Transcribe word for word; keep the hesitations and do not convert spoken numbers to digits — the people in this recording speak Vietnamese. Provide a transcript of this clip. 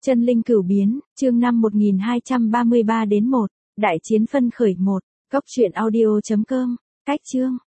Chân linh cửu biến, chương năm một nghìn hai trăm ba mươi ba đến một, đại chiến phân khởi một, góc truyện audio chấm com, cách chương.